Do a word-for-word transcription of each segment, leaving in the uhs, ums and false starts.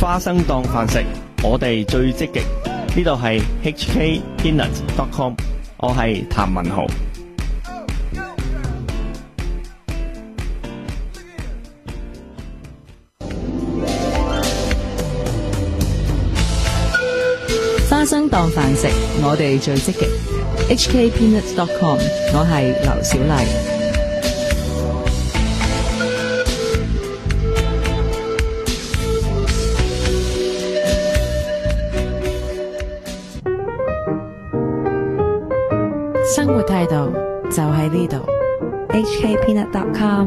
花生當飯食，我哋最積極。呢度係 H K Peanut dot com， 我係譚文豪。 花生當飯食，我哋最積極。H K Peanut dot com， 我係劉小麗。生活態度就喺呢度。H K Peanut dot com。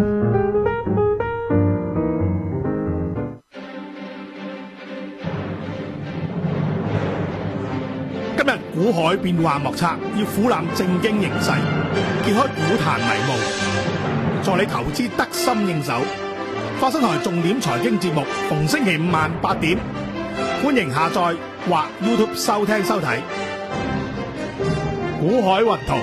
今日股海變幻莫測，要俯覽正經形勢，揭開股壇迷霧，助你投資得心應手。花生台重點財經節目，逢星期五晚八點，歡迎下載或 YouTube 收聽收睇。股海雲圖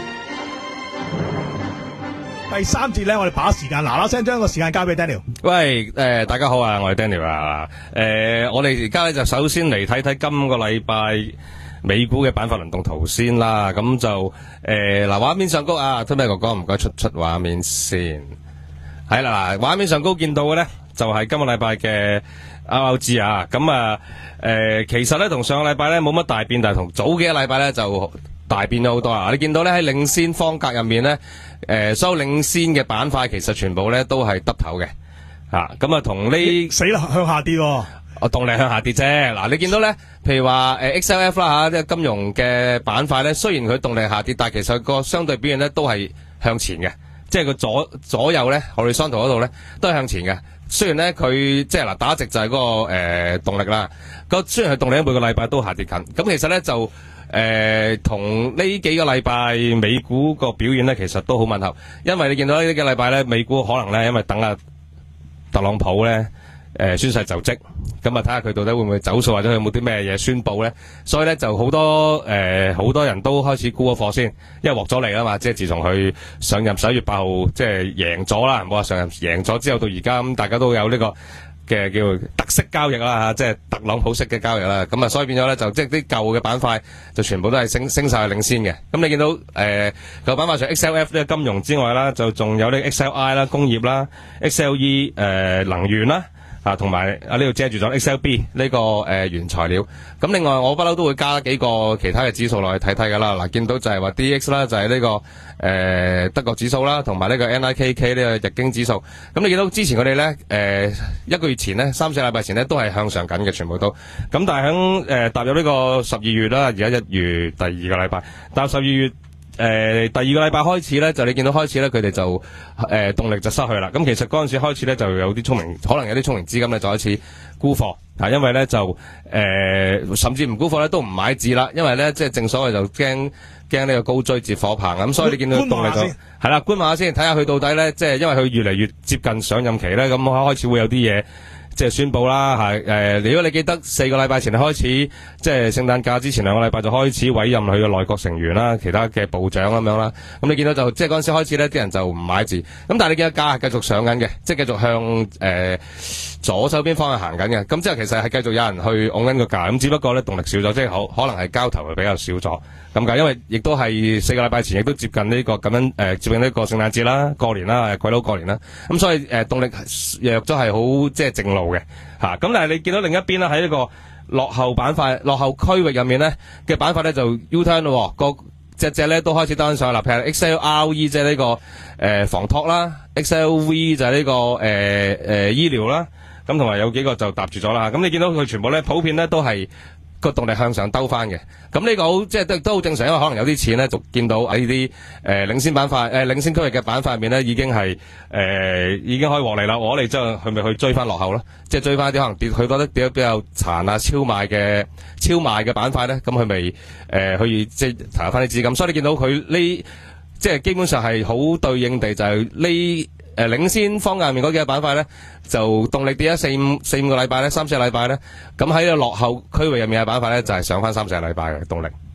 第三節咧，我哋把時間嗱嗱聲將個時間交俾 Daniel。 喂，誒、呃，大家好啊，我係 Daniel 啊。誒、呃，我哋而家咧就首先嚟睇睇今個禮拜美股嘅板塊輪動圖先啦。咁就誒嗱，畫、呃、面上高啊 Tommy 哥哥唔該出出畫面先。係啦，嗱，畫面上高見到嘅咧就係、是、今個禮拜嘅 R R G 啊。咁啊，誒、呃，其實咧同上個禮拜咧冇乜大變，但係同早幾個禮拜咧就大變咗好多啊！你見到咧喺領先方格入面咧，誒、呃，所有領先嘅板塊其實全部咧都係耷頭嘅，吓咁啊，同呢死啦向下跌、哦， 我動力向下跌啫。嗱，你見到咧，譬如話誒 X L F 啦吓，即係金融嘅板塊咧，雖然佢動力下跌，但係其實個相對表現咧都係向前嘅，即係個左左右咧，horizontal嗰度咧都係向前嘅。雖然咧佢即係嗱打直就係嗰、那個誒、呃、動力啦，個雖然係動力每個禮拜都下跌緊，咁其實咧就。誒、呃，同呢幾個禮拜美股個表現咧，其實都好吻合，因為你見到呢幾個禮拜咧，美股可能咧，因為等阿特朗普咧，誒、呃、宣誓就職，咁啊睇下佢到底會唔會走數，或者佢有冇啲咩嘢宣佈咧，所以咧就好多誒好、呃、多人都開始沽咗貨先，因為獲咗利啊嘛，即係自從佢上任十一月八號即係贏咗啦，唔好話上任贏咗之後到而家咁，大家都有呢、這個。嘅叫特色交易啦吓，即係特朗普式嘅交易啦，咁啊所以變咗咧就即係啲舊嘅板塊就全部都係升升晒去領先嘅。咁你見到誒舊板塊除 X L F 呢個金融之外啦，就仲有呢 X L I 啦工業啦 ，X L E 誒、呃、能源啦。啊，同埋啊呢度遮住咗 X L B 呢、這個誒、呃、原材料。咁另外我不嬲都會加幾個其他嘅指數落去睇睇噶啦。嗱，見到就係話 D X 啦，就係呢、這個誒、呃、德國指數啦，同埋呢個 N I K K 呢個日經指數。咁你見到之前佢哋咧誒一個月前咧三四禮拜前咧都係向上緊嘅，全部都。咁但係響誒踏入呢個十二月啦，而家一月第二個禮拜，踏入十二月。誒、呃，第二個禮拜開始咧，就你見到開始咧，佢哋就誒、呃、動力就失去啦。咁其實嗰陣時開始咧，就有啲聰明，可能有啲聰明資金咧就開始沽貨，啊，因為咧就誒、呃、甚至唔沽貨咧都唔買字啦，因為咧即係正所謂就驚驚呢個高追接火棒，咁所以你見到動力就係啦，觀望下先，睇下佢到底咧，即係因為佢越嚟越接近上任期咧，咁開始會有啲嘢。即係宣布啦，係誒、呃，如果你記得四個禮拜前開始，即係聖誕假之前兩個禮拜就開始委任佢嘅內閣成員啦，其他嘅部長咁樣啦。咁你見到就即係嗰陣時開始咧，啲人就唔買字。咁但係你見到價係繼續上緊嘅，即係繼續向誒、呃、左手邊方向行緊嘅。咁之後其實係繼續有人去拱緊個價，咁只不過咧動力少咗，即係可可能係交投係比較少咗咁解。因為亦都係四個禮拜前，亦都接近呢、這個咁樣誒、呃、接近呢個聖誕節啦、過年啦、鬼佬過年啦。咁所以誒、呃、動力弱咗係好即係正路嘅吓。咁但係你見到另一邊啦，喺呢個落後板塊、落後區域入面咧嘅板塊咧就 U turn 咯，個隻隻咧都開始單上啦。譬如 X L R E 即係呢個誒、呃、房託啦 ，X L V 就係呢、這個誒誒、呃呃、醫療啦，咁同埋有幾個就搭住咗啦。咁你見到佢全部咧普遍咧都係個動力向上兜翻嘅。咁呢個好即係都都好正常，因為可能有啲錢咧就見到喺呢啲誒領先板塊誒、呃、領先區域嘅板塊入面咧已經係誒、呃、已經可以獲利啦，獲利之後佢咪去追翻落後咯，即係追翻啲可能跌佢覺得跌得比較殘啊超賣嘅超賣嘅板塊咧，咁佢咪誒去即係投入翻啲資金，所以你見到佢呢即係基本上係好對應地就係呢。誒、呃，領先方向面嗰幾個板塊咧，就動力跌咗四五四五個禮拜咧，三四個禮拜咧，咁喺個落後區域入面嘅板塊咧，就係、是、上翻三四個禮拜嘅動力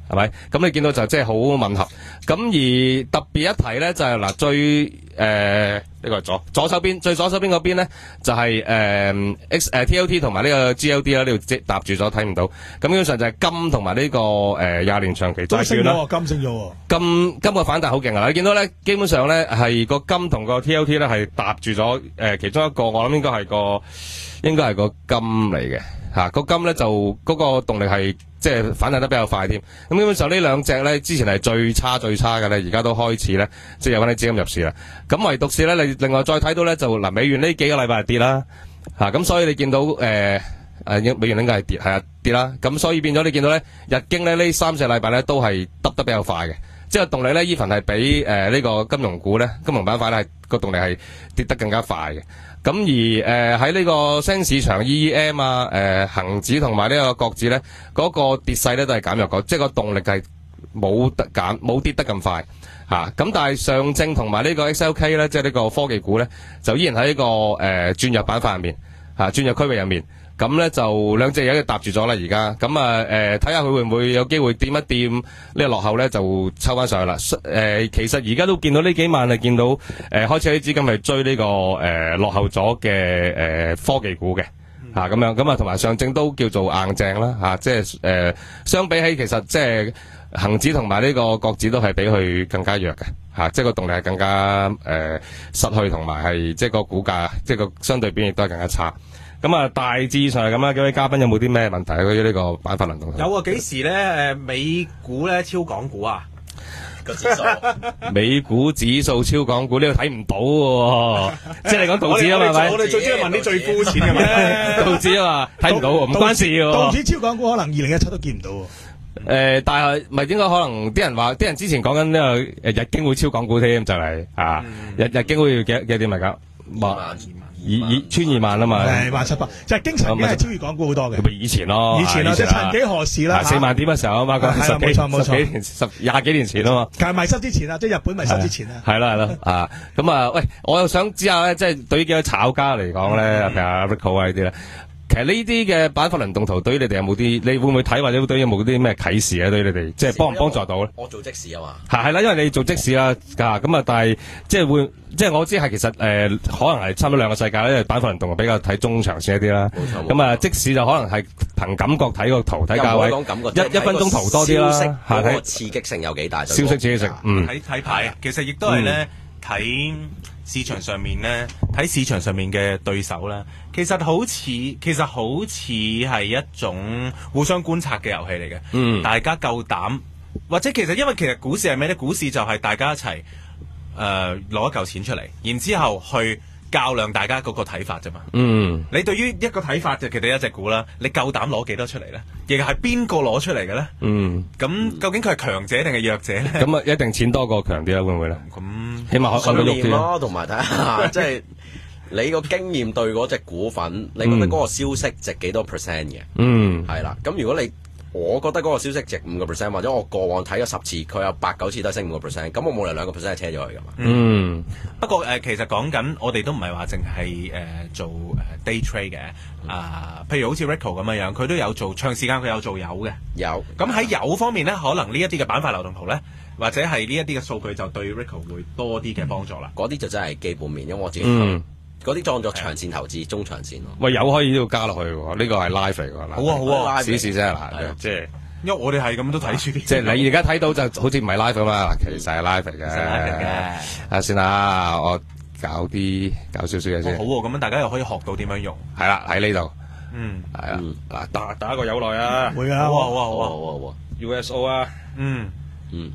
係咪？咁你見到就即係好吻合。咁而特別一提咧就係、是、嗱最誒呢個係左左手邊最左手邊嗰邊咧就係、是、誒、呃、X 誒、呃、T L T 同埋呢個 G L D 啦，呢度即搭住咗睇唔到。咁基本上就係金同埋呢個誒廿年長期債券啦。 金升咗， 金金個反彈好勁啊！你見到咧，基本上咧係個金同個 T L T 咧係搭住咗誒其中一個，我諗應該係個應該係個金嚟嘅嚇。個金咧就嗰、那個動力係。即係反彈得比較快添，咁基本上呢兩隻咧之前係最差最差嘅咧，而家都開始咧即係有翻啲資金入市啦。咁唯獨是咧，你另外再睇到咧就嗱美元呢幾個禮拜係跌啦，嚇、啊、咁所以你見到誒誒、呃、美元應該係跌係啊跌啦，咁所以變咗你見到咧日經咧呢三四禮拜咧都係耷得比較快嘅，即係動力咧 even 係比誒呢、呃這個金融股咧金融板塊咧係個動力係跌得更加快嘅。咁而誒喺呢個新市場 E E M 啊、誒、呃、恒指同埋呢個國指咧，嗰、那個跌勢咧都係減弱過，即係個動力係冇得減冇跌得咁快嚇。咁、啊、但係上證同埋呢個 X L K 咧，即係呢個科技股咧，就依然喺呢、這個誒轉弱板塊入面嚇，轉弱區域入面。咁咧就兩隻嘢搭住咗啦，而家咁啊誒睇下佢會唔會有機會掂一掂呢個落後咧，就抽翻上去啦。誒、呃、其實而家都見到呢幾晚係見到誒、呃、開始有啲資金係追呢、這個誒、呃、落後咗嘅誒科技股嘅嚇咁樣，咁啊同埋上證都叫做硬淨啦嚇、啊，即係誒、呃、相比起其實即係恒指同埋呢個國指都係比佢更加弱嘅嚇、啊，即係個動力係更加誒、呃、失去，同埋係即係個股價即係個相對表現亦都係更加差。咁啊，大致上係咁啦。幾位嘉賓有冇啲咩問題關於呢個板塊輪動？ 有啊，幾時咧？誒，美股咧超港股啊？ 個指數， 美股指數超港股呢個睇唔到喎，即係你講道指啊嘛，係咪？ 我哋最中意問啲最膚淺嘅咩？ 道指啊嘛，睇唔到喎，唔關事喎。 道指超港股可能二零一七都見唔到喎。 誒，但係咪應該可能啲人話，啲人之前講緊呢個誒日經會超港股添，就係啊，日日經會要幾幾點嚟㗎？ 萬以以穿二萬啊嘛， 係萬七百，即係經常已經係超越港股好多嘅。 咪以前咯， 以前啊，即係曾幾何時啦， 四萬點嘅時候啊嘛，嗰係啦，冇錯冇錯， 十幾年十廿幾年前啊嘛， 但係迷失之前啊，即係日本迷失之前啊， 係啦係啦啊，咁啊，喂，我又想知下咧，即係對於幾個炒家嚟講咧，譬如阿 Rico 啊呢啲咧。其實呢啲嘅板塊輪動圖對於你哋有冇啲？你會唔會睇或者對於有冇啲咩啟示啊？對於你哋即係幫唔幫助到咧？ 我做即時啊嘛， 係係啦，因為你做即時啦，噶咁啊，但係即係會即係我知係其實誒、呃、可能係差唔多兩個世界咧，因為板塊輪動比較睇中長線一啲啦。冇錯。咁啊，即使就可能係憑感覺睇個圖睇價位，一一分鐘圖多啲啦。 嚇，睇刺激性有幾大？ 消息刺激性，嗯， 睇睇牌，其實亦都係咧睇。市場上面咧，睇市場上面嘅對手咧，其實好似其實好似係一種互相觀察嘅遊戲嚟嘅。嗯，大家夠膽，或者其實因為其實股市係咩咧？股市就係大家一齊誒攞一嚿錢出嚟，然之後去較量大家嗰個睇法啫嘛。嗯，你對於一個睇法就其實一隻股啦，你夠膽攞幾多出嚟咧？亦係邊個攞出嚟嘅咧？嗯，咁究竟佢係強者定係弱者咧？ 咁啊，一定錢多過強啲啦，會唔會咧？ 咁起碼可以信念咯，同埋睇下即係你個經驗對嗰隻股份，你覺得嗰個消息值幾多 percent 嘅？嗯，係啦。咁如果你我覺得嗰個消息值五個 percent，或者我過往睇咗十次，佢有八九次都係升五個 percent，咁我冇嚟兩個 percent 係車咗佢噶嘛。 嗯，不過誒、呃，其實講緊我哋都唔係話淨係誒做誒 day trade 嘅，啊、呃，譬如好似 Rico 咁樣樣，佢都有做長時間，佢有做油嘅。 有。咁喺油方面咧，可能呢一啲嘅板塊流動圖咧，或者係呢一啲嘅數據就對 Rico 會多啲嘅幫助啦。 嗰啲、嗯、就真係基本面，因為我自己。 嗯嗰啲當作長線投資，中長線咯。 喂，有可以呢度加落去喎，呢個係 live 嚟㗎。 好啊好啊， 試試啫嗱，即係因為我哋係咁都睇住啲。 即係你而家睇到就好似唔係 live 咁嘛，其實係 live 嚟嘅。啊，先啦，我搞啲搞少少嘢先。 好喎，咁樣大家又可以學到點樣用。 係啦，喺呢度。 嗯， 係啊。嗱，打打一個友來啊。 會啊， 好啊好啊好啊好啊好啊。 U S O 啊。 嗯嗯。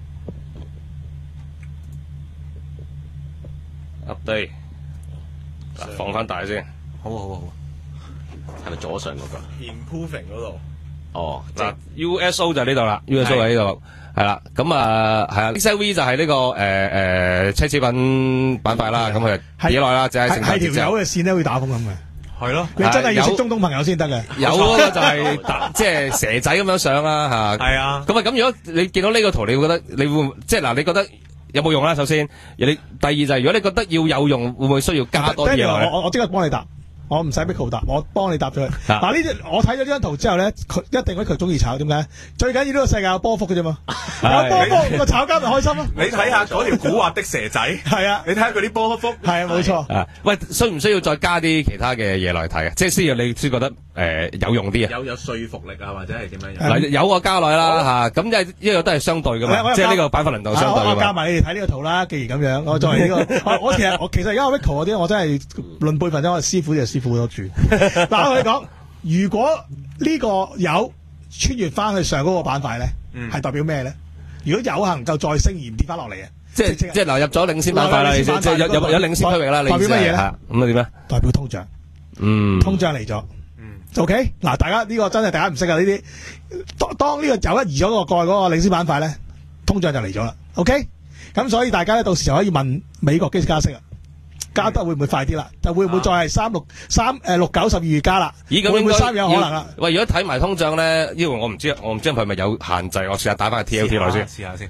update。放翻大先， 好啊好啊好啊， 係咪左上嗰個 ？Improving 嗰度。 哦， 嗱 U S O 就喺呢度啦 ，U S O 喺呢度，係啦，咁啊係啊 ，X L V 就係呢個誒誒奢侈品板塊啦，咁佢幾耐啦，就係係條友嘅線咧，好似打風咁嘅。 係咯， 你真係要識中東朋友先得嘅。 有嗰個就係即係蛇仔咁樣上啦嚇。 係啊。 咁啊咁，如果你見到呢個圖，你會覺得你會即係嗱，你覺得？有冇用啦？首先，你第二就係如果你覺得要有用，會唔會需要加多啲嘢？ 我我我即刻幫你答。 我唔使 Miko 答，我幫你答咗佢。 啊嗱呢隻我睇咗呢張圖之後咧，佢一定佢中意炒，點解？最緊要呢個世界有波幅嘅啫嘛，有波幅個炒家咪開心咯。 你睇下嗰條古惑的蛇仔， 係啊， 你睇下佢啲波幅， 係啊，冇錯。 啊，喂，需唔需要再加啲其他嘅嘢落去睇啊？即係需要你先覺得誒、呃、有用啲啊？ 有有說服力啊，或者係點樣樣？ 嗱、有個加落去啦嚇，咁即係呢個都係相對噶嘛，即係呢個板塊輪動相對我我噶嘛。 加埋你哋睇呢個圖啦，既然咁樣，我作為呢、個，我我其實我其實而家 Rico 嗰啲，我真係論輩份啫，我師傅就師傅多住。嗱，我同你講，如果呢個有穿越翻去上嗰個板塊咧，係、 嗯代表咩咧？如果有能夠再升而唔跌翻落嚟嘅， 即係即係流入咗領先板塊啦， 流入領先板塊即係有有有領先區域啦，你代表乜嘢咧意思係嚇咁啊點咧？ 代表通脹， 嗯， 通脹嚟咗。OK，嗱，大家呢、個真係大家唔識啊！呢啲當當呢個有一移咗個過去嗰個領先板塊咧，通脹就嚟咗啦。OK，咁所以大家咧到時就可以問美國幾時加息啊？加得會唔會快啲啦？就會唔會再係三六三誒六九十二月加啦？ 咦，咁應該會唔會三月有可能啊啦？ 喂，如果睇埋通脹咧，因為我唔知，我唔知佢係咪有限制，我試下打翻個 T L T 落先。 試下先。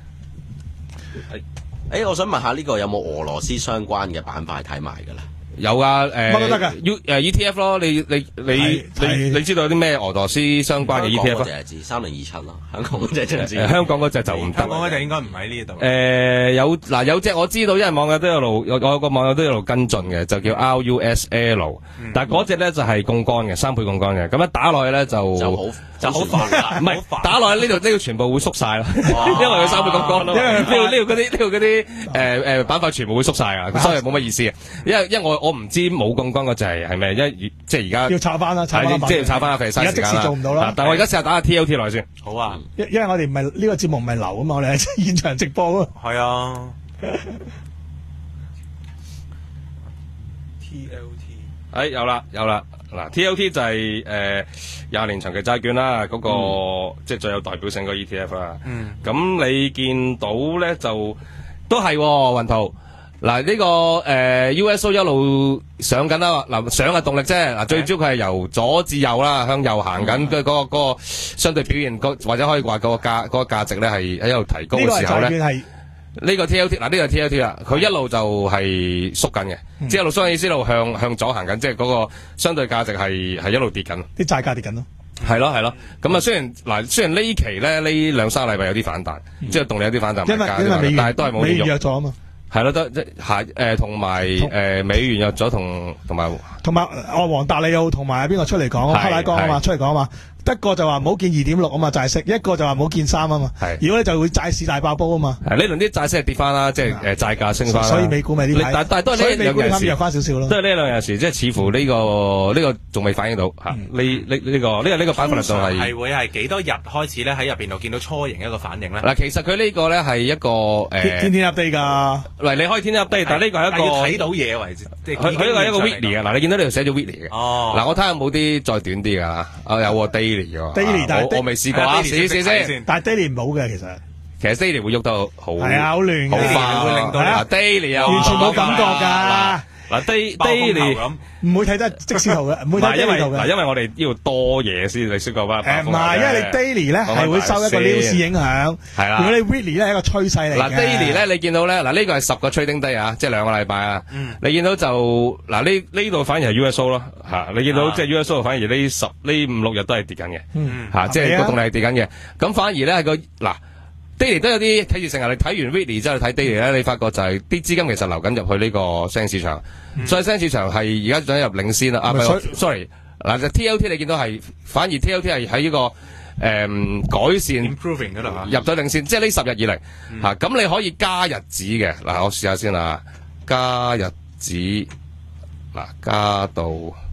誒，我想問下呢個有冇俄羅斯相關嘅板塊睇埋㗎啦？ 有啊，誒乜都得㗎 U 誒 E T F 咯，你你你係你係你知道有啲咩俄羅斯相關嘅 E T 香 F 啊港嗰隻係知三零二七咯，香港嗰隻真係知。 誒香港嗰隻就唔得香。港嗰隻應該唔喺呢度。 誒有嗱有隻我知道，因為網友都有路有有個網友都有路跟進嘅，就叫 R U S L，但係嗰隻咧就係槓桿嘅，三倍槓桿嘅，咁一打落去咧就就好就好煩啦， 唔係打落去呢度呢度全部會縮晒咯，因為佢三倍槓桿咯， 因為呢度呢度嗰啲呢度嗰啲誒誒板塊全部會縮晒啊，所以冇乜意思嘅，因為因為我我唔知冇槓桿嗰隻係係咩，因為即係而家要炒翻啦，炒翻係即係要炒翻阿肥而家即時做唔到啦。 但係我而家試下打下 T L T 落去先。 好啊， 因因為我哋唔係呢個節目唔係流啊嘛，我哋係現場直播啊。 係啊。T L T 誒有啦有啦，嗱 T L T 就係誒廿年長期債券啦，嗰、個、即係最有代表性嗰個 E T F 啦。 嗯咁你見到咧就都係喎雲圖。嗱呢、個誒、呃 U S O 一路上緊啦，嗱上嘅動力啫。嗱最主要佢係由左至右啦，向右行緊嘅嗰個嗰、個相對表現，個或者可以話個價嗰、個價值咧係喺度提高呢個係嘅時候咧。 債券係呢個 T L T 嗱呢個 T L T 啦，佢一路就係縮緊嘅，即係一路縮緊意思一路向向左行緊，即係嗰個相對價值係係一路跌緊。 啲債價跌緊咯。 係咯係咯，咁啊雖然嗱雖然呢期咧呢兩三個禮拜有啲反彈，即係動力有啲反彈， 因為物價因為美元但係都係冇美元啲用。 弱咗啊嘛， 係咯，得即係誒同埋誒美元弱咗，同同埋同埋我黃達利奧同埋邊個出嚟講啊？ 係克拉江啊嘛， 係出嚟講啊嘛。一個就話唔好見二點六啊嘛債息，一個就話唔好見三啊嘛。 係如果你就會債市大爆煲啊嘛。 係呢輪啲債息係跌翻啦，即係誒債價升翻啦。 所以美股咪呢排， 但但係都係所以呢兩件事美股你啱弱。翻少少咯。 都係呢兩日時，即係似乎呢、個呢、個仲未反映到嚇，呢呢呢個呢個呢個板塊輪動係係會係幾多日開始咧喺入邊度見到初型一個反應咧？ 嗱，其實佢呢個咧係一個誒， 天天天 update 㗎。 喂，你可以天天 update，但係呢個係但要睇一個到嘢為止，即係佢佢呢個係一個經驗上嚟 weekly 嘅，嗱你見到呢度寫咗 weekly 嘅， 哦嗱我睇下有冇啲再短啲㗎嚇，啊有喎 daily 嘅喎 daily，但係啊我我未試過啊， daily 試試識睇先， 但係 daily 唔好嘅其實。 其實 daily 會喐得好係啊，好亂好嘅。 快會令到你係啊嗱 daily 又完全冇感覺㗎。 嗱 day 爆風 daily 球咁。 唔會睇得即時圖嘅，唔會睇唔係因為 daily 圖嘅。 嗱因為我哋呢度多嘢先，你識過吧？ 誒唔係，因為你 daily 咧係會受一個 news 影響。 係啦如果你 weekly 咧係一個趨勢嚟嘅。 嗱 daily 咧，你見到咧，嗱呢個係十個 trading day 啊，即係兩個禮拜啊。你見到就嗱呢呢度反而係 U S O 咯嚇，你見到即係 U S O 反而呢十呢五六日都係跌緊嘅嚇，即係個動力係跌緊嘅。咁反而咧係個嗱 daily 都有啲啟示性啊！你睇完 weekly 之後睇 daily 咧，你發覺就係啲資金其實流緊入去呢個新興市場，所以新興市場係而家進入領先啦。啊唔係所以 ，sorry 嗱就 T L T 你見到係反而 T L T 係喺呢個誒改善。 improving 嗰度啊， 入咗領先，即係呢十日以嚟嚇，咁、你可以加日子嘅嗱，我試下先啦，加日子嗱加到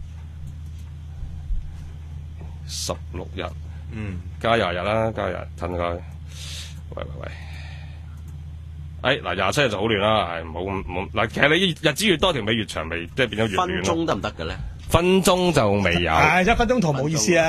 十六日， 嗯， 加廿日啦，加廿日褪佢，喂喂喂，誒嗱廿七日就好亂啦，係唔好咁唔好嗱，其實你日子越多條尾越長，咪即係變咗越分亂咯。 鐘得唔得嘅咧？ 分鐘就未有， 係一分鐘圖冇意思啊。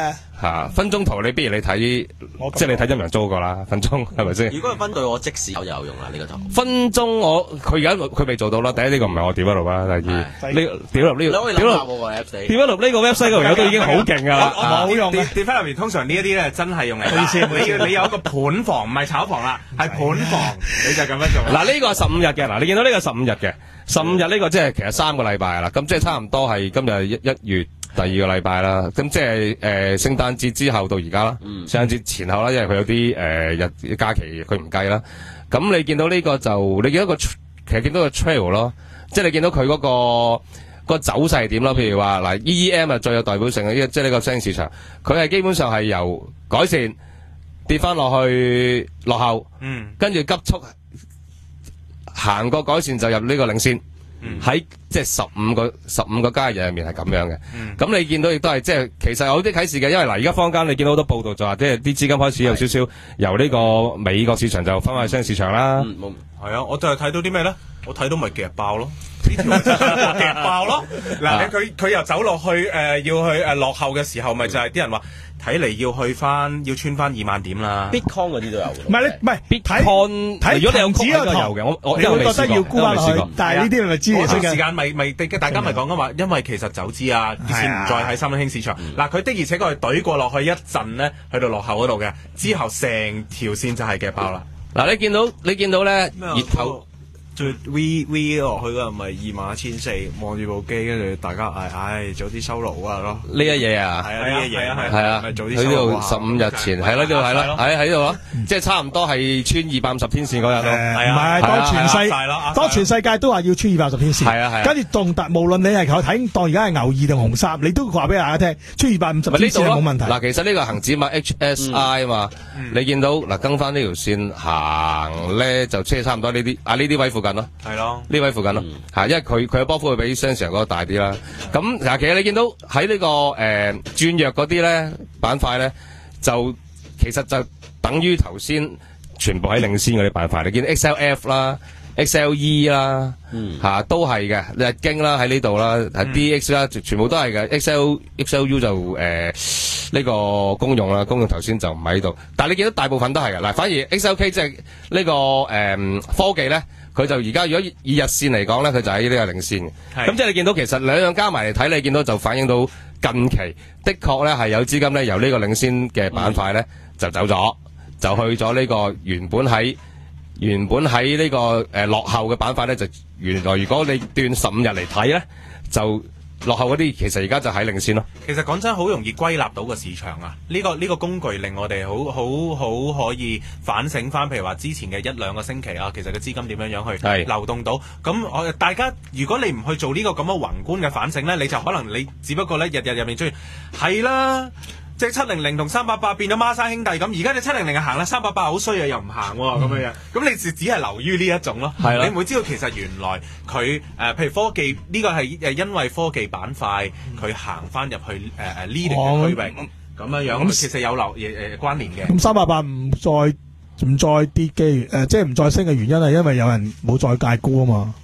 嚇分鐘圖，你不如你睇，即係你睇陰陽租過啦，分鐘係咪先？ 如果係分對我即時有就有用啦，呢個圖。 分鐘我佢而家佢未做到啦。第一呢個唔係我點一路啦，第二呢屌入呢個屌入屌入呢個 website 個友都已經好勁㗎啦， 好用嘅。跌翻入面通常呢一啲咧真係用嚟。你你有一個盤房唔係炒房啦，係盤房，你就咁樣做。 嗱呢個係十五日嘅，嗱你見到呢個十五日嘅，十五日呢個即係其實三個禮拜啦，咁即係差唔多係今日一一月。第二個禮拜啦，咁即係誒聖誕節之後到而家啦，嗯、聖誕節前後啦，因為佢有啲誒、呃、日假期佢唔計啦。咁你見到呢個就你見到個其實見到個 trail 咯，即係你見到佢嗰、嗰個、嗰個走勢係點咯？譬如話嗱 E E M 啊最有代表性嘅，即係呢個新興市場，佢係基本上係由改善跌翻落去落後，嗯，跟住急速行過改善就入呢個領先。喺、嗯、即係十五個十五個交易日入面係咁樣嘅，咁、嗯、你見到亦都係即係其實有啲啟示嘅，因為嗱而家坊間你見到好多報道就話，即係啲資金開始有少少由呢個美國市場就翻返去新興市場啦。係、 嗯、啊，我就係睇到啲咩咧？我睇到咪夾爆咯，呢條就夾爆咯。嗱，佢佢又走落去誒、呃，要去誒、呃、落後嘅時候，咪就係啲人話。睇嚟要去翻，要穿翻二萬點啦。 Bitcoin 嗰啲都有。 唔係你唔係 ，Bitcoin 睇如果你有指個圖嘅，我我你會覺得要沽翻落去。但係呢啲係咪知嘅？ 嗰段時間咪咪大家咪講緊話，因為其實走資啊，啲錢唔再喺新興市場。嗱，佢的而且確係懟過落去一陣咧，去到落後嗰度嘅，之後成條線就係夾爆啦。 嗱，你見到你見到咧熱頭。 最 V V 落去嗰陣咪二萬一千四，望住部機，跟住大家嗌，唉，早啲收爐啊咯！ 呢一嘢啊， 係啊，呢一嘢係係啊， 早啲收爐啊！ 十五日前係咯，呢度係咯，喺喺度咯，即係差唔多係穿二百五十天線嗰日咯。 係啊，唔係當全世當全世界都話要穿二百五十天線， 係啊係。跟住動特，無論你係睇當而家係牛二定紅三，你都話俾大家聽，穿二百五十天線冇問題。 嗱，其實呢個恒指嘛 H S I 啊嘛，你見到嗱跟翻呢條線行咧，就即係差唔多呢啲啊呢啲位附近咯。 係咯。 呢位附近咯，嚇、嗯，因為佢佢嘅波幅會比商場嗰個大啲啦。咁嗱，其實你見到喺呢、這個誒、呃、轉弱嗰啲咧板塊咧，就其實就等於頭先全部喺領先嗰啲板塊。你見 X L F 啦、X L E 啦，嚇、嗯啊、都係嘅。日經啦喺呢度啦，係、嗯、D X 啦，全部都係嘅。X L X L U 就誒呢、呃這個公用啦，公用頭先就唔喺度。但係你見到大部分都係嘅。嗱，反而 X L K 即係呢個誒、呃、科技咧。佢就而家如果以日線嚟講咧，佢就喺呢個領先嘅。咁即係你見到其實兩樣加埋嚟睇，你見到就反映到近期的確咧係有資金咧由呢個領先嘅板塊咧就走咗，就去咗呢個原本喺原本喺呢、這個誒、呃、落後嘅板塊咧，就原來如果你斷十五日嚟睇咧，就落後嗰啲其實而家就喺領先咯。 其實講真，好容易歸納到個市場啊！呢、這個呢、這個工具令我哋好好好可以反省翻，譬如話之前嘅一兩個星期啊，其實個資金點樣樣去流動到。咁我大家如果你唔去做呢個咁嘅宏觀嘅反省咧，你就可能你只不過咧日日入面追係啦。即係七零零同三八八變咗孖生兄弟咁，而家隻七零零行啦，三八八好衰啊，又唔行喎咁樣樣。咁你只只係流於呢一種咯。係啦，你唔會知道其實原來佢誒、呃，譬如科技呢、這個係誒因為科技板塊佢行翻入去誒誒、呃、leading 嘅區域咁、哦、樣樣，咁其實有流誒誒、呃、關聯嘅。咁三八八唔再唔再跌嘅誒，即係唔再升嘅原因係因為有人冇再戒沽啊嘛。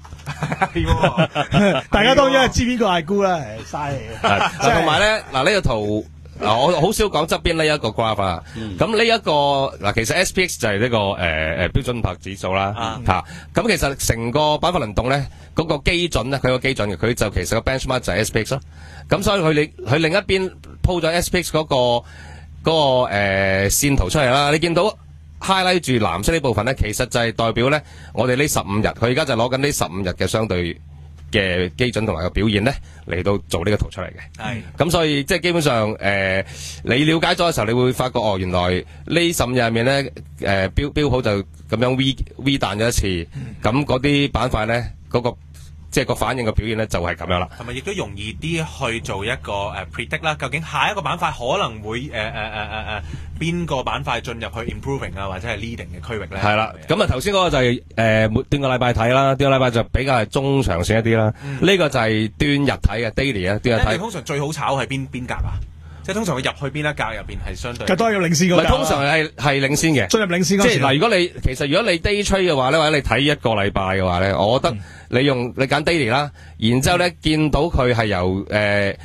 大家當然係知邊個戒沽啦，嘥氣。 同埋咧嗱呢個圖。嗱，我好少講側邊呢一個 graph 啊，咁呢一個嗱，其實 S P X 就係呢、這個誒誒、呃、標準普爾指數啦，嚇、啊，咁、啊、其實成個板塊輪動咧，嗰、那個基準咧，佢個基準嘅，佢就其實個 benchmark 就係 S P X 咯，咁所以佢另佢另一邊鋪咗 S P X 嗰、那個嗰、那個誒、呃、線圖出嚟啦，你見到 highlight 住藍色呢部分咧，其實就係代表咧，我哋呢十五日，佢而家就攞緊呢十五日嘅相對嘅基準同埋個表現咧，嚟到做呢個圖出嚟嘅。係，咁所以即係基本上，誒、呃，你了解咗嘅時候，你會發覺哦，原來呢十五日入面咧，誒、呃，標標普就咁樣 V V 彈咗一次，咁嗰啲板塊咧，嗰、那個即係個反應嘅表現咧，就係、是、咁樣啦。係咪亦都容易啲去做一個誒、uh, predict 啦？究竟下一個板塊可能會誒誒誒誒誒邊個板塊進入去 improving 啊，或者係 leading 嘅區域咧？係啦，咁啊頭先嗰個就係誒每段個禮拜睇啦，段個禮拜就比較係中長線一啲啦。呢、嗯、個就係段日睇嘅 daily 啊，段日睇。通常最好炒係邊邊格啊？即係通常佢入去邊一格入邊係相對，都係要領先嗰格。唔係通常係係領先嘅，進入領先嗰時。即係嗱，如果你其實如果你 day trade 嘅話咧，或者你睇一個禮拜嘅話咧，我覺得你用你揀 daily 啦，然之後咧見到佢係由誒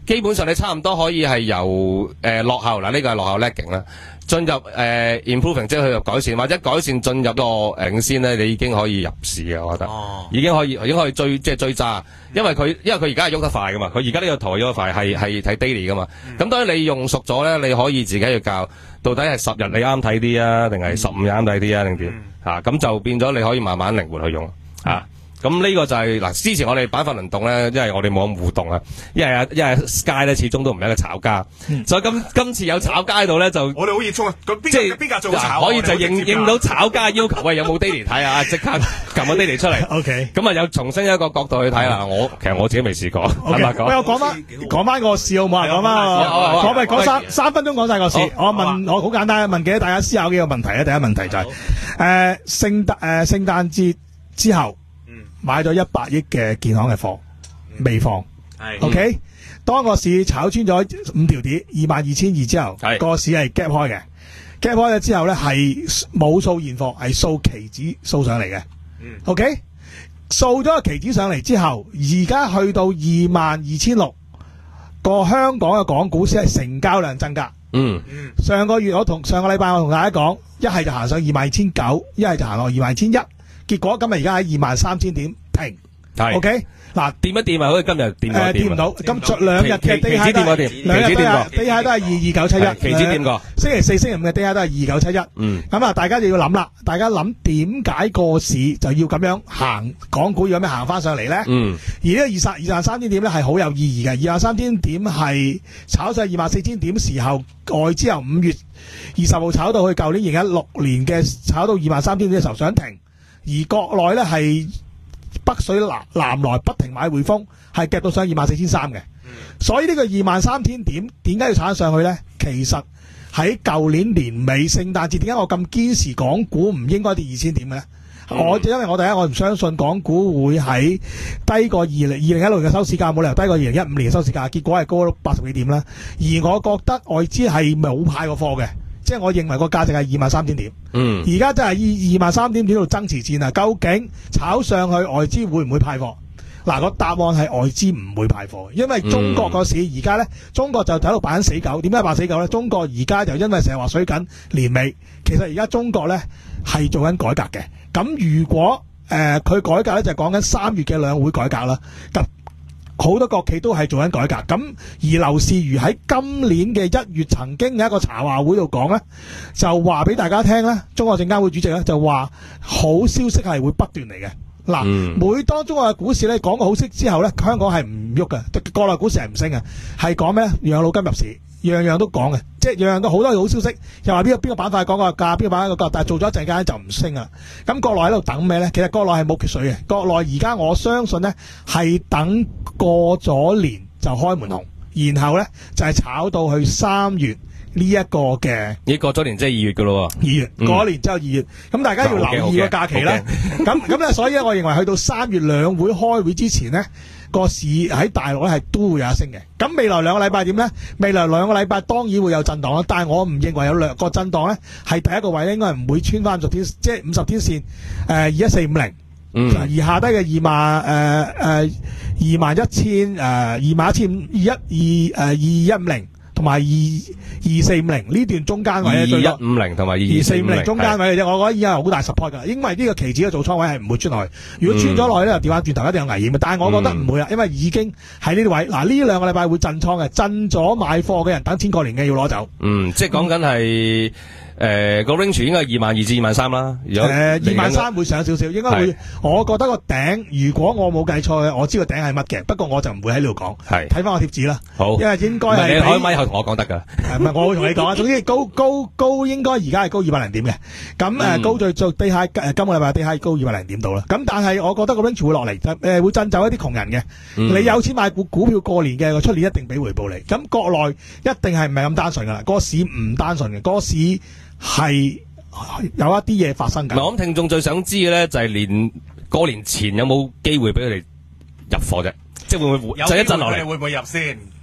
基本上你差唔多可以係由誒、呃、落後嗱，呢、這個係落後 lagging 啦，進入誒、呃、improving 即係去入改善，或者改善進入個領先咧，你已經可以入市嘅，我覺得， 哦、 已經可以已經可以追即係追揸，因為佢因為佢而家係喐得快噶嘛，佢而家呢個圖係喐得快，係係睇 daily 噶嘛，咁、嗯、當然你用熟咗咧，你可以自己去教，到底係十日你啱睇啲啊，定係十五日啱睇啲啊，定點嚇，咁就變咗你可以慢慢靈活去用嚇。啊咁呢個就係、是、嗱，之前我哋板塊輪動咧，因為我哋冇咁互動啊，因為啊，因為 Sky 咧始終都唔係一個炒家，嗯、所以今今次有炒家喺度咧就， 我哋好熱衷啊！咁邊即係邊個做炒？ 可以就應應到炒家要求，喂有冇 daily 睇啊？即刻撳個 daily 出嚟。 O K， 咁啊有重新一個角度去睇啦。我其實我自己未試過，坦白講。 喂，我講翻講翻個市好唔好啊？講翻個講咪講三三分鐘講晒個市。我問我好簡單，問幾大家思考幾個問題咧。第一問題就係誒聖誕誒聖誕節之後。買咗一百億嘅健康嘅貨，未放。係，OK。當個市炒穿咗五條點二萬二千二之後，個市係 gap 開嘅。gap 開咗之後咧，係冇掃現貨，係掃期指掃上嚟嘅。嗯，OK。掃咗個期指上嚟之後，而家去到二萬二千六，個香港嘅港股先係成交量增加。嗯嗯。上個月我同上個禮拜我同大家講，一係就行上二萬二千九，一係就行落二萬二千一。結果今日而家喺二萬三千點停，係 OK 嗱，掂一掂啊，好似今日掂誒掂唔到，今昨兩日嘅低下都係兩日低下低下都係二二九七一，期指掂過，星期四、星期五嘅低下都係二九七一，嗯，咁啊，大家就要諗啦，大家諗點解個市就要咁樣行，港股要咁樣行翻上嚟咧？嗯，而呢個二十二萬三千點咧係好有意義嘅，二萬三千點係炒上二萬四千點時候，外資由五月二十號炒到去舊年二零一六年嘅炒到二萬三千點嘅時候想停。而國內咧係北水南南來不停買匯豐，係夾到上二萬四千三嘅，所以呢個二萬三千點點解要炒上去咧？其實喺舊年年尾聖誕節，點解我咁堅持港股唔應該跌二千點嘅咧？嗯、我因為我第一我唔相信港股會喺低過二零二零一六年嘅收市價，冇理由低過二零一五年嘅收市價，結果係高咗八十幾點啦。而我覺得外資係冇派過貨嘅。即係我認為個價值係二萬三千點，嗯，而家真係二萬三千點喺度爭持戰啊！究竟炒上去外資會唔會派貨？嗱、個答案係外資唔會派貨，因為中國個市而家咧，中國就喺度扮死狗。點解扮死狗咧？中國而家就因為成日話水緊年尾，其實而家中國咧係做緊改革嘅。咁如果誒佢、呃、改革咧，就係講緊三月嘅兩會改革啦。咁好多國企都係做緊改革，咁而劉士余喺今年嘅一月曾經喺一個茶話會度講咧，就話俾大家聽咧，中國證監會主席咧就話好消息係會不斷嚟嘅。嗱，嗯、每當中國嘅股市咧講個好息之後咧，香港係唔喐嘅，國內股市係唔升嘅，係講咩咧？養老金入市，樣樣都講嘅，即係樣樣都好多好消息，又話邊個邊個板塊講個價，邊個板塊個價，但係做咗一陣間就唔升啦。咁國內喺度等咩咧？其實國內係冇缺水嘅，國內而家我相信咧係等過咗年就開門紅，然後咧就係、是、炒到去三月。呢一個嘅，咦過咗年即係二月噶咯喎，二月過咗年之後二月，咁大家要留意個假期啦。咁咁咧，所以咧，我認為去到三月兩會開會之前呢，個市喺大陸咧係都會有一升嘅。咁未來兩個禮拜點咧？未來兩個禮拜當然會有震盪啦，但係我唔認為有兩個震盪咧係第一個位咧應該係唔會穿翻五十天，即係五十天線誒二一四五零，嗯，而下低嘅二萬誒誒二萬一千誒二萬一千二一二誒二一五零。同埋二二四五零呢段中間位咧， 二一五零同埋二四五零中間位嘅啫，我覺得已經係好大 support 噶，因為呢個期指嘅做倉位係唔會穿落去。如果穿咗落去咧，就調翻轉頭一定有危險嘅。但係我覺得唔會啊，因為已經喺呢啲位。嗱，呢兩個禮拜會震倉嘅，震咗買貨嘅人等錢過年嘅要攞走。 嗯，即係講緊係。誒個 range 應該係二萬二至二萬三啦。誒二萬三會上少少，應該會。我覺得個頂，如果我冇計錯，我知個頂係乜嘅。不過我就唔會喺呢度講。係睇翻我貼紙啦。好，因為應該係。你開咪後同我講得㗎。唔係，我會同你講啊。總之高高高應該而家係高二百零點嘅。咁誒高最最低下誒今個禮拜低下高二百零點到啦。咁但係我覺得個 range 會落嚟，誒會震走一啲窮人嘅。你有錢買股股票過年嘅，個出年一定俾回報你。咁國內一定係唔係咁單純㗎啦？個市唔單純嘅，個市。係有一啲嘢發生緊。 我諗聽眾最想知嘅咧，就係年過年前有冇機會俾佢哋入貨啫？即係會唔會就一陣落嚟？ 會唔會入先？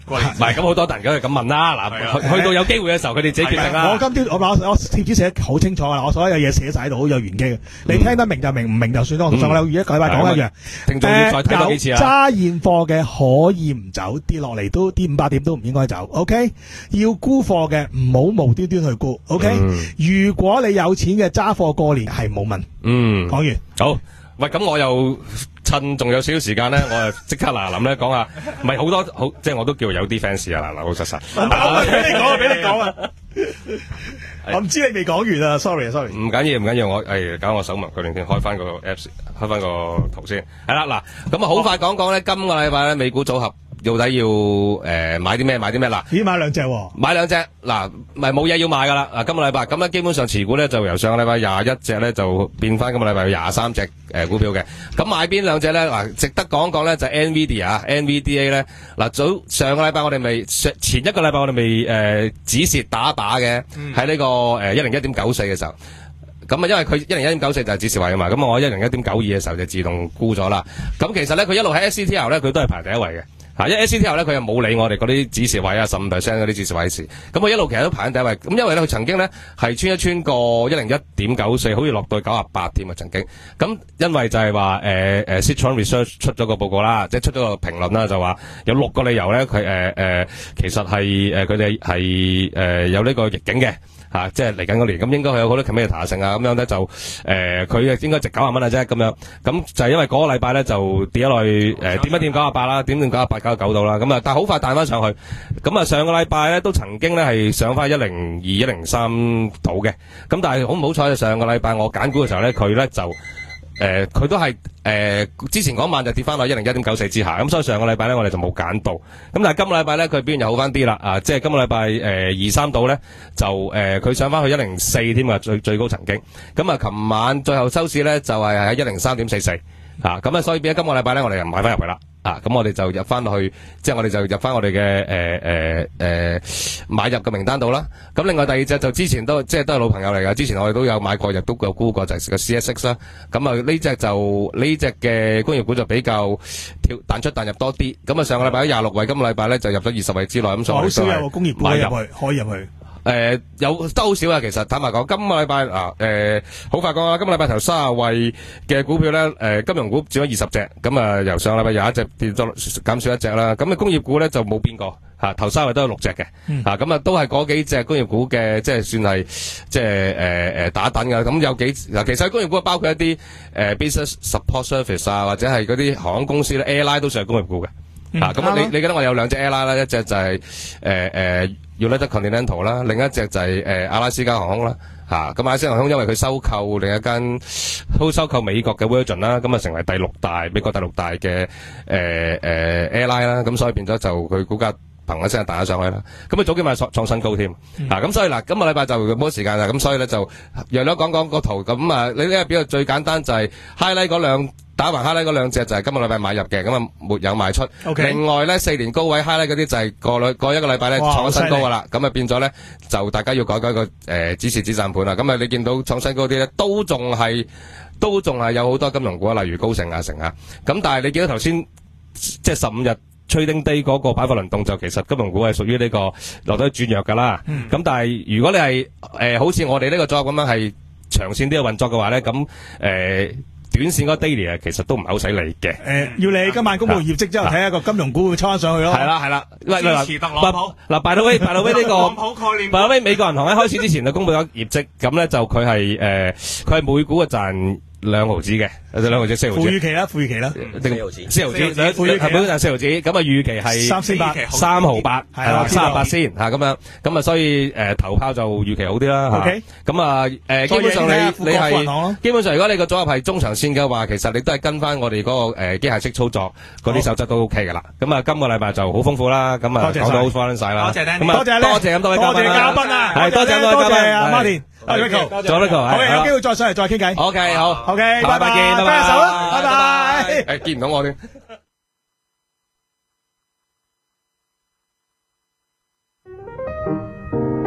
過年唔係咁好多人梗係咁問啦。嗱，去去到有機會嘅時候，佢哋自己決定我啦。 今朝我我我貼紙寫得好清楚啦，我所有嘢寫晒喺度，好有玄機嘅。你聽得明就明，唔明就算啦。我同上個禮一個禮拜講一樣， 聽眾要再睇多幾次啊。 揸現貨嘅可以唔走，跌落嚟都跌五百點都唔應該走。OK，要沽貨嘅唔好無端端去沽。OK，如果你有錢嘅揸貨過年係冇問。 嗯， 講完好。喂，咁我又趁仲有少少時間咧，我就即刻嗱諗咧講下，唔係好多好，即係我都叫有啲 fans 啊，嗱老老實實。 我俾你講啊，俾你講啊。我唔知你未講完啊 ，sorry 啊 ，sorry。 唔緊要，唔緊要，我誒搞我手忙腳亂先，開翻個 apps，開翻個圖先。係啦，嗱，咁啊好快講講咧，今個禮拜咧美股組合到底要誒、呃、買啲咩？買啲咩啦？ 咦，買兩隻喎？ 買兩隻嗱，咪冇嘢要買噶啦。嗱，今個禮拜咁咧，基本上持股咧就由上個禮拜廿一隻咧就變翻今個禮拜廿三隻誒股票嘅。咁買邊兩隻咧？嗱，值得講講咧就係 Nvidia 啊 ，N V D A 咧嗱，早上個禮拜我哋未前一個禮拜我哋未誒止蝕打打嘅，喺呢、嗯、個誒一零一點九四嘅時候。咁啊，因為佢一零一點九四就係指示位啊嘛，咁我一零一點九二嘅時候就自動沽咗啦。咁其實咧，佢一路喺 S C T L 咧，佢都係排第一位嘅。嚇，因為 S C T L 咧，佢又冇理我哋嗰啲指示位啊，十五 percent 嗰啲指示位事。咁佢一路其實都排緊第一位。咁因為咧，佢曾經咧係穿一穿過一零一點九四，好似落到九十八添啊，曾經。咁因為就係話誒誒 Citron Research 出咗個報告啦，即係出咗個評論啦，就話有六個理由咧，佢誒誒其實係誒佢哋係誒有呢個逆境嘅。吓、啊，即係嚟緊嗰年，咁應該佢有好多 competitor 性啊，咁樣咧就誒，佢、呃、應該值九十蚊啊啫，咁樣，咁就係因為嗰個禮拜咧就跌咗落去，誒、呃，點一點九十八啦，點點九十八九十九度啦，咁啊，但係好快彈翻上去，咁啊，上個禮拜咧都曾經咧係上翻一零二、一零三度嘅，咁但係好唔好彩，上個禮拜我揀股嘅時候咧，佢咧就。誒，佢、呃、都係誒、呃，之前嗰晚就跌翻落一零一點九四之下，咁所以上個禮拜咧我哋就冇揀到，咁但係今個禮拜咧佢表現又好翻啲啦，啊，即係今個禮拜誒二三度咧就誒佢、呃、上翻去一零四添啊，最最高曾經，咁啊琴晚最後收市咧就係喺一零三點四四，啊，咁啊所以變咗今個禮拜咧我哋又買翻入去啦。啊，咁我哋就入翻落去，即係我哋就入翻我哋嘅誒誒誒買入嘅名單度啦。咁另外第二隻就之前都即係都係老朋友嚟噶，之前我哋都有買過，亦都有沽過，就係個 C S X 啦。咁啊呢隻就呢隻嘅工業股就比較跳彈出彈入多啲。咁啊上個禮拜喺廿六位，今個禮拜咧就入咗二十位之內。咁所以好少有工業股入去，可以入去。 誒、呃，有都好少啊！其實坦白講，今個禮拜嗱，誒，好快講啦。今個禮拜頭三十位嘅股票咧，誒、呃，金融股佔咗二十隻，咁啊，由上個禮拜有一隻跌咗減少一隻啦。咁啊，工業股咧就冇變過吓，頭三位都有六隻嘅，吓咁、嗯、啊，都係嗰幾隻工業股嘅，即係算係即係誒誒打等噶。咁有幾嗱，其實工業股包括一啲誒、呃、business support service 啊，或者係嗰啲航空公司咧 ，airline 都算係工業股嘅。嗯、啊，咁、嗯、你你記得我有兩隻 airline 啦，一隻就係誒誒 United Continental 啦，另一隻就係、是、誒、呃、阿拉斯加航空啦，吓、啊、咁阿拉斯加航空因為佢收購另一間都收購美國嘅 Virgin 啦，咁啊成為第六大美國第六大嘅誒誒 airline 啦，咁所以變咗就佢股價砰一聲彈咗上去啦，咁啊早幾晚創創新高添，嗯、啊咁所以嗱今個禮拜就冇時間啦，咁所以咧就讓咗講講個圖，咁啊你呢個比較最簡單就係 highlight 嗰兩。打橫 highlight 嗰兩隻就係今個禮拜買入嘅，咁啊沒有賣出。Okay. 另外咧四年高位 highlight 嗰啲就係過兩過一個禮拜咧創新高噶啦，咁啊變咗咧就大家要改改個誒指示止賺盤啦。咁啊你見到創新高啲咧都仲係都仲係有好多金融股啊，例如高盛啊成啊。咁但係你見到頭先即係十五日 trading day 嗰個板塊輪動就其實金融股係屬於呢個落咗轉弱噶啦。咁、嗯、但係如果你係誒、呃、好似我哋呢個組合咁樣係長線啲嘅運作嘅話咧，咁誒。呃短線嗰 daily 啊，其實都唔係好使理嘅。誒，要你今晚公布業績之後，睇下個金融股會抽翻上去咯。係啦係啦，支持特朗普。嗱，by the way，by the way 呢個特朗普概念。by the way，美國銀行喺開始之前就公布咗業績，咁咧就佢係誒，佢係每股嘅賺兩毫子嘅，兩毫子四毫子。負預期啦，負預期啦，四毫子，四毫子，負預期係本賺四毫子，咁啊預期係三千八，三毫八，係啦，三十八先吓咁樣，咁啊所以誒頭拋就預期好啲啦吓。咁啊誒基本上你你係基本上如果你個組合係中長線嘅話，其實你都係跟翻我哋嗰個誒機械式操作嗰啲守則都 OK 噶啦。咁啊今個禮拜就好豐富啦，咁啊講到好翻晒啦。多謝多謝多謝咁多位多謝嘉賓啊，係多謝多謝阿 Martin。阿 Rico，仲有 Rico，好嘅，有機會再上嚟再傾偈。OK，好，OK，拜拜，見，拜拜，手啦，拜拜。誒，見唔到我添。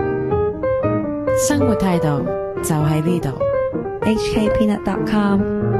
生活態度就喺呢度。H K Peanut dot com